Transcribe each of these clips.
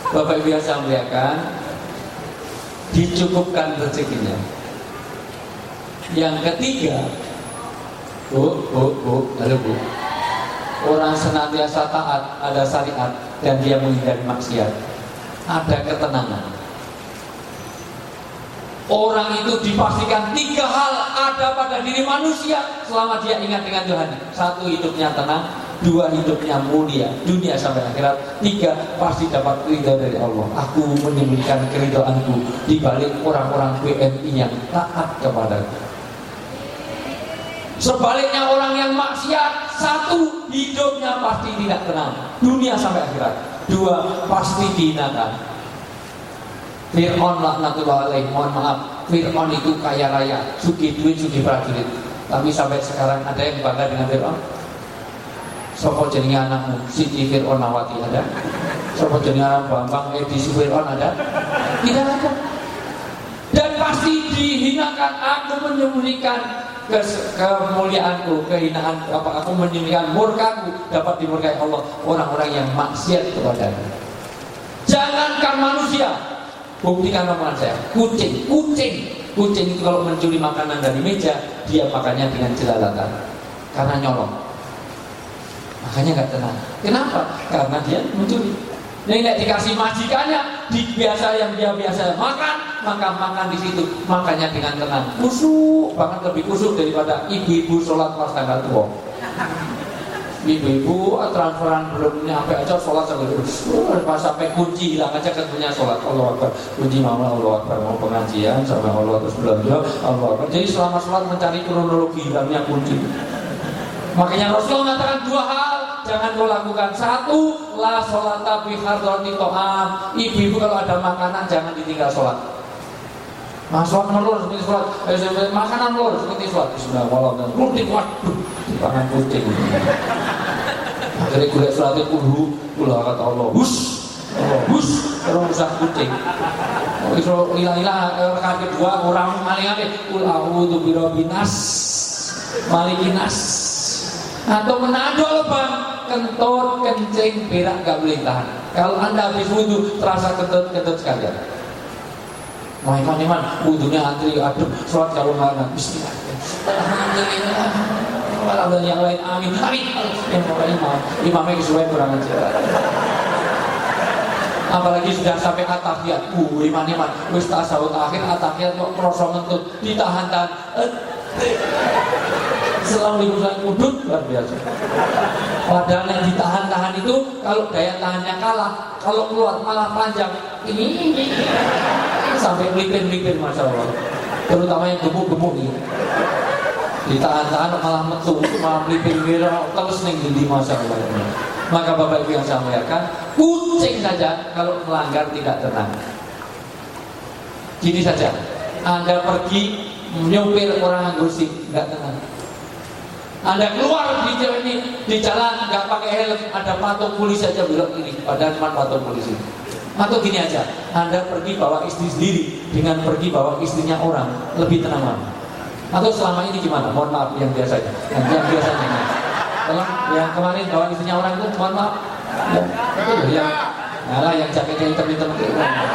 Bapak Ibu yang saya muliakan, dicukupkan rezekinya. Yang ketiga, Bu, halo Bu. Orang senantiasa taat, ada syariat, dan dia menghindari maksiat, ada ketenangan. Orang itu dipastikan 3 hal ada pada diri manusia selama dia ingat dengan Tuhan. 1, hidupnya tenang. 2, hidupnya mulia, dunia sampai akhirat. 3, pasti dapat ridho dari Allah. Aku menyembunyikan keridhoanku di balik orang-orang WNI yang taat kepadaku. Sebaliknya orang yang maksiat, 1, hidupnya pasti tidak tenang, dunia sampai akhirat. 2, pasti dihinakan. Fir'aun laknatullah alaih, mohon maaf, Fir'aun itu kaya raya, sugih duit, sugih prajurit. Tapi sampai sekarang ada yang bangga dengan Fir'aun? Sopo jenenge anakmu, Siti Fir'aunawati ada? Sopo jenenge anak Bambang Edisi Fir'aun ada? Tidak ada. Dan pasti dihinakan. Aku menyembunyikan kemuliaanku, kehinaan, aku menyembunyikan murkaku, dapat dimurkai Allah orang-orang yang maksiat kepada-Nya. Jangankan manusia, buktikan omongan saya. Kucing itu kalau mencuri makanan dari meja, dia makannya dengan jelalatan karena nyolong. Makanya nggak tenang. Kenapa? Karena dia mencuri. Yang tidak dikasih majikannya, biasa yang dia biasa makan, maka makan di situ, makannya dengan tenang, kusuk, bahkan lebih kusuk daripada ibu-ibu sholat pas tanggal tua. Ibu-ibu transferan belum nyampe aja sholat pas sampai kunci hilang aja ketemunya sholat. Allah Akbar, kunci mama Allah Akbar, mau pengajian sama Allah terus belanja Allah Akbar. Jadi selama sholat mencari kronologi hilangnya kunci. Makanya Rasulullah mengatakan 2 hal jangan kau lakukan. 1, la sholata bi hadrati ta'am. Ibu-ibu kalau ada makanan jangan ditinggal sholat. Sholat melur seperti sholat, makanan melur seperti sholat. Bismillahirrahmanirrahim. Kulit waduh, dipangan kucing. Akhirnya kulit sholatnya kula kata Allah, hus, terus rusak kucing. Kalau ilah rekat kedua orang maling kul a'udzu birabbinas, malikinas. Atau menado lubang, kentut, kencing, berak gak boleh tahan. Kalau Anda habis wudhu terasa kentut sekalian. Iman, wudhunya antri, aduh, sholat kalau mana, bismillah. Alhamdulillah. Walau yang lain, amin. Yang pokoknya imamnya kesuai kurang ajar. Apalagi sudah sampai atahiyat, iman, wis tasawuf akhir atahiyat kok krasa ngentut, ditahan-tahan. Selalu diusahakan udut luar biasa. Padahal yang ditahan-tahan itu kalau daya tahannya kalah, kalau keluar malah panjang. Ini sampai melipir-melipir masya Allah. Terutama yang gemuk-gemuk ini. Ditahan-tahan malah metu, malah melipir-melipir terus ning masya Allah. Maka Bapak Ibu yang saya muliakan, kucing saja kalau melanggar tidak tenang. Gini saja, Anda pergi nyupir orang Anggusi nggak tenang. Anda keluar di jalan nggak pakai helm, ada patung polisi aja belok kiri, padahal cuma patung polisi. Atau gini aja, Anda pergi bawa istri sendiri dengan pergi bawa istrinya orang, lebih tenang mana? Atau selama ini gimana? Mohon maaf yang biasanya, yang biasanya. Kalau yang kemarin bawa istrinya orang itu, mohon maaf, ya, yang jaketnya hitam-hitam itu.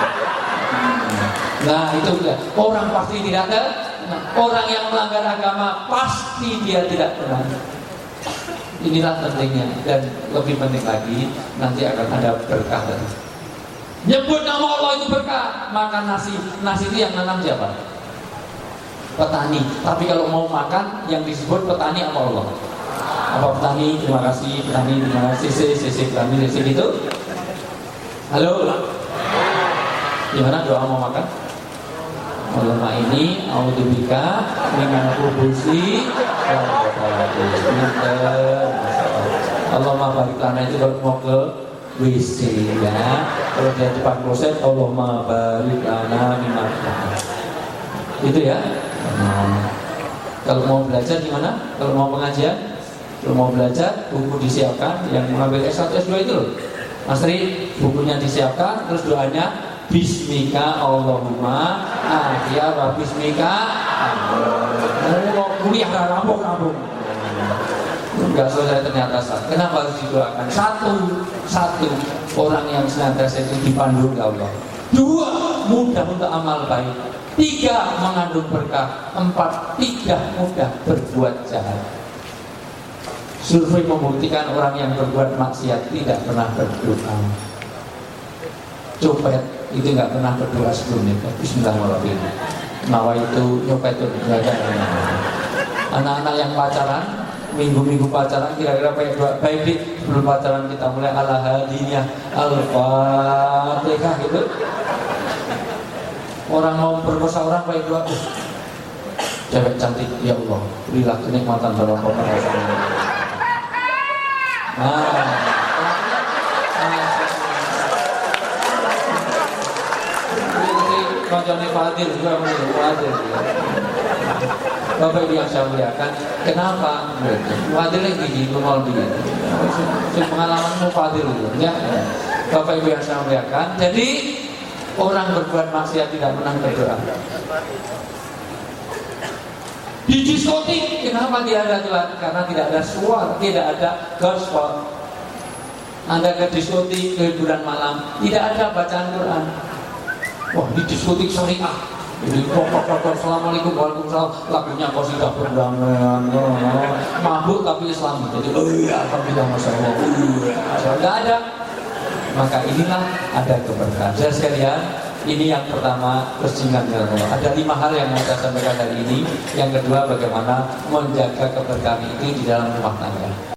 Nah itu udah orang pasti tidak ada. Orang yang melanggar agama pasti dia tidak tenang. Inilah pentingnya. Dan lebih penting lagi, nanti akan ada berkah tadi. Nyebut nama Allah itu berkah. Makan nasi itu yang nanam siapa? Petani. Tapi kalau mau makan, yang disebut petani apa Allah? Apa petani? Terima kasih. Petani, terima kasih. CC petani, CC gitu. Halo. Gimana doa mau makan? Allahumma ini a'udzubika minal khubuthi wal khaba'ith. Allahumma barik lana itu kalau mau ke WC ya. Kalau dia depan kloset Allahumma barik lana minal khaba'ith. Itu ya. Kalau mau belajar gimana? Kalau mau pengajian, kalau mau belajar buku disiapkan. Yang mengambil S1 S2 itu loh. Mas Ri, bukunya disiapkan, terus doanya Bismika Allahumma ahya wa bismika kuliah rampung. Enggak selesai ternyata satu. Kenapa harus didoakan? Satu orang yang senantiasa itu dipandu oleh Allah. 2, mudah untuk amal baik. 3, mengandung berkah. 4, tidak mudah berbuat jahat. Survei membuktikan orang yang berbuat maksiat tidak pernah berdoa. Copet itu nggak pernah berdoa sebelumnya. Bismillahirrahmanirrahim. Nawa itu nyopet itu nggak ada. Anak-anak yang pacaran, minggu-minggu pacaran kira-kira pakai doa baik di sebelum pacaran kita mulai ala hadiyah al-fatihah gitu. Orang mau berkosa orang pakai doa. Cewek cantik, ya Allah, berilah kenikmatan dalam pemerkosaan. Ini Fadil juga Fadil. Bapak Ibu yang saya muliakan, kenapa? Fadil lagi di nol dia. Pengalamanmu Fadil ya. Bapak Ibu yang saya muliakan, jadi orang berbuat maksiat tidak pernah berdoa. Di diskotik, kenapa tidak ada Tuhan? Karena tidak ada suara, tidak ada gospel. Anda ke diskotik, ke hiburan malam, tidak ada bacaan Quran. Wah, di diskotik syariah. Jadi pokok-pokok, assalamualaikum, waalaikumsalam. Lagunya qasidah perdamaian, mabuk tapi Islam. Jadi, oh iya, alhamdulillah, masya Allah. Tidak ada. Maka inilah ada keberkahan. Jadi sekalian, ini yang pertama, berjingan dengan Allah. Ada 5 hal yang mau saya sampaikan hari ini. Yang kedua, bagaimana menjaga keberkahan itu di dalam rumah tangga.